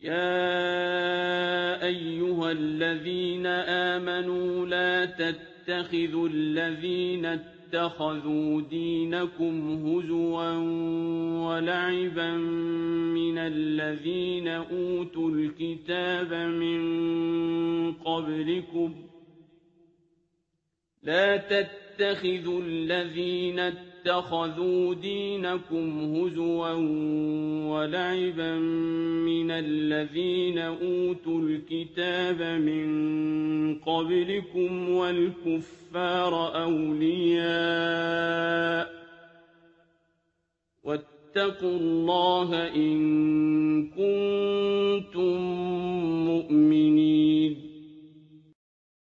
يَا أَيُّهَا الَّذِينَ آمَنُوا لَا تَتَّخِذُوا الَّذِينَ اتَّخَذُوا دِينَكُمْ هُزُوًا وَلَعِبًا مِّنَ الَّذِينَ أُوتُوا الْكِتَابَ مِن قَبْلِكُمْ وَالْكُفَّارَ أَوْلِيَاءَ ۚ وَاتَّقُوا اللَّهَ إِن